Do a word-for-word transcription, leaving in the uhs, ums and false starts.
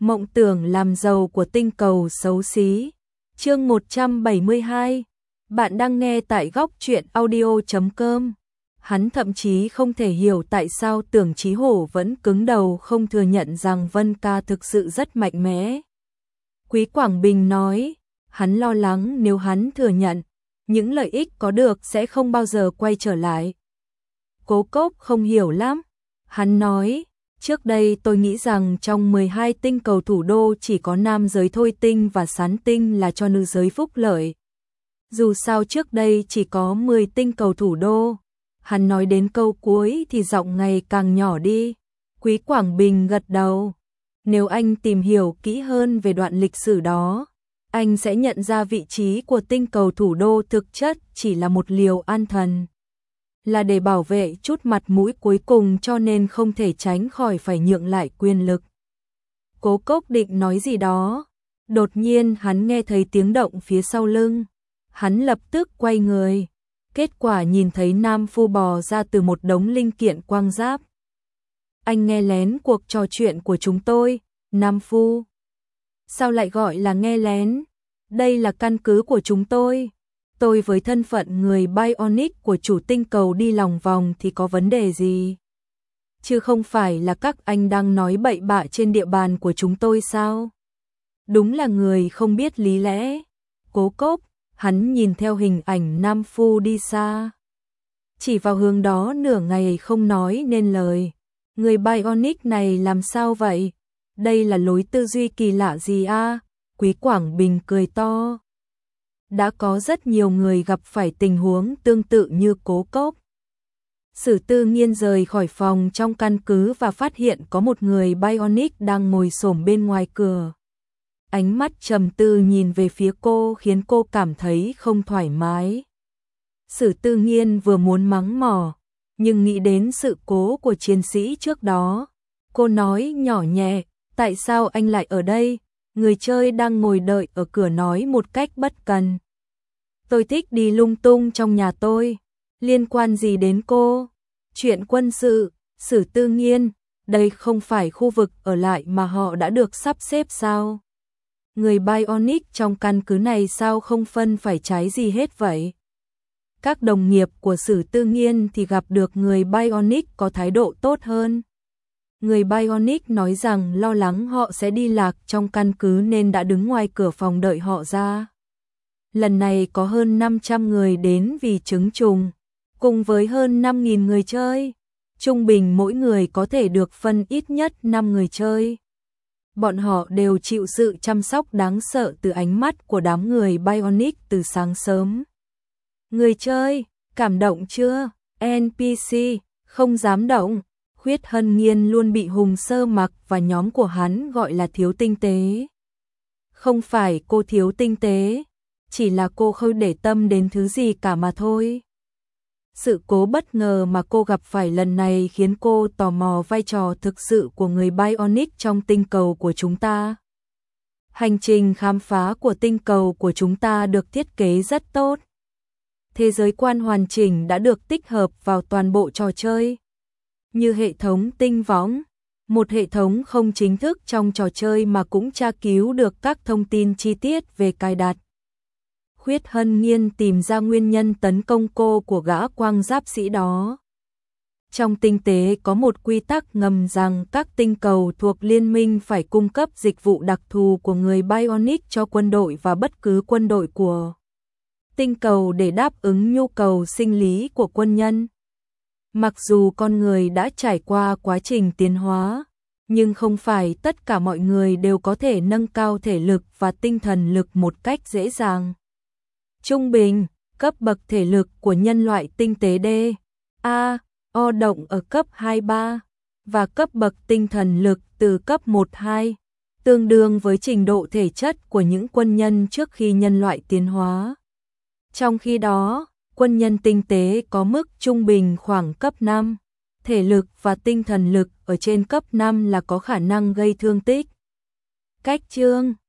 Mộng tưởng làm giàu của tinh cầu xấu xí. Chương một trăm bảy mươi hai. Bạn đang nghe tại góc truyện audio chấm com. Hắn thậm chí không thể hiểu tại sao Tưởng Chí Hổ vẫn cứng đầu không thừa nhận rằng Vân Ca thực sự rất mạnh mẽ. Quý Quảng Bình nói, hắn lo lắng nếu hắn thừa nhận, những lợi ích có được sẽ không bao giờ quay trở lại. Cố Cốc không hiểu lắm. Hắn nói, trước đây tôi nghĩ rằng trong mười hai tinh cầu thủ đô chỉ có nam giới Thôi Tinh và Sán Tinh là cho nữ giới phúc lợi. Dù sao trước đây chỉ có mười tinh cầu thủ đô. Hắn nói đến câu cuối thì giọng ngày càng nhỏ đi. Quý Quảng Bình gật đầu. Nếu anh tìm hiểu kỹ hơn về đoạn lịch sử đó, anh sẽ nhận ra vị trí của tinh cầu thủ đô thực chất chỉ là một liều an thần. Là để bảo vệ chút mặt mũi cuối cùng cho nên không thể tránh khỏi phải nhượng lại quyền lực. Cố Cốc định nói gì đó. Đột nhiên hắn nghe thấy tiếng động phía sau lưng. Hắn lập tức quay người. Kết quả nhìn thấy nam phu bò ra từ một đống linh kiện quang giáp. Anh nghe lén cuộc trò chuyện của chúng tôi, nam phu. Sao lại gọi là nghe lén? Đây là căn cứ của chúng tôi. Tôi với thân phận người Bionic của chủ tinh cầu đi lòng vòng thì có vấn đề gì? Chứ không phải là các anh đang nói bậy bạ trên địa bàn của chúng tôi sao? Đúng là người không biết lý lẽ. Cố Cốc, hắn nhìn theo hình ảnh nam phu đi xa. Chỉ vào hướng đó nửa ngày không nói nên lời. Người Bionic này làm sao vậy? Đây là lối tư duy kỳ lạ gì a? Quý Quảng Bình cười to. Đã có rất nhiều người gặp phải tình huống tương tự như Cố Cốc. Sử Tư Nghiên rời khỏi phòng trong căn cứ và phát hiện có một người Bionic đang ngồi xổm bên ngoài cửa. Ánh mắt trầm tư nhìn về phía cô khiến cô cảm thấy không thoải mái. Sử Tư Nghiên vừa muốn mắng mỏ, nhưng nghĩ đến sự cố của chiến sĩ trước đó. Cô nói nhỏ nhẹ, tại sao anh lại ở đây? Người chơi đang ngồi đợi ở cửa nói một cách bất cần. Tôi thích đi lung tung trong nhà tôi. Liên quan gì đến cô? Chuyện quân sự, Sử Tư Nghiên, đây không phải khu vực ở lại mà họ đã được sắp xếp sao? Người Bionic trong căn cứ này sao không phân phải trái gì hết vậy? Các đồng nghiệp của Sử Tư Nghiên thì gặp được người Bionic có thái độ tốt hơn. Người Bionic nói rằng lo lắng họ sẽ đi lạc trong căn cứ nên đã đứng ngoài cửa phòng đợi họ ra. Lần này có hơn năm trăm người đến vì trứng trùng, cùng với hơn năm nghìn người chơi. Trung bình mỗi người có thể được phân ít nhất năm người chơi. Bọn họ đều chịu sự chăm sóc đáng sợ từ ánh mắt của đám người Bionic từ sáng sớm. Người chơi, cảm động chưa? en pê xê, không dám động. Khuyết Hân Nghiên luôn bị Hùng Sơ Mặc và nhóm của hắn gọi là thiếu tinh tế. Không phải cô thiếu tinh tế, chỉ là cô không để tâm đến thứ gì cả mà thôi. Sự cố bất ngờ mà cô gặp phải lần này khiến cô tò mò vai trò thực sự của người Bionic trong tinh cầu của chúng ta. Hành trình khám phá của tinh cầu của chúng ta được thiết kế rất tốt. Thế giới quan hoàn chỉnh đã được tích hợp vào toàn bộ trò chơi. Như hệ thống tinh võng, một hệ thống không chính thức trong trò chơi mà cũng tra cứu được các thông tin chi tiết về cài đặt. Khuyết Hân Nghiên tìm ra nguyên nhân tấn công cô của gã quang giáp sĩ đó. Trong tinh tế có một quy tắc ngầm rằng các tinh cầu thuộc liên minh phải cung cấp dịch vụ đặc thù của người Bionic cho quân đội và bất cứ quân đội của tinh cầu để đáp ứng nhu cầu sinh lý của quân nhân. Mặc dù con người đã trải qua quá trình tiến hóa, nhưng không phải tất cả mọi người đều có thể nâng cao thể lực và tinh thần lực một cách dễ dàng. Trung bình, cấp bậc thể lực của nhân loại tinh tế D, A, O động ở cấp hai ba, và cấp bậc tinh thần lực từ cấp một hai, tương đương với trình độ thể chất của những quân nhân trước khi nhân loại tiến hóa. Trong khi đó, quân nhân tinh tế có mức trung bình khoảng cấp năm, thể lực và tinh thần lực ở trên cấp năm là có khả năng gây thương tích. Cách chương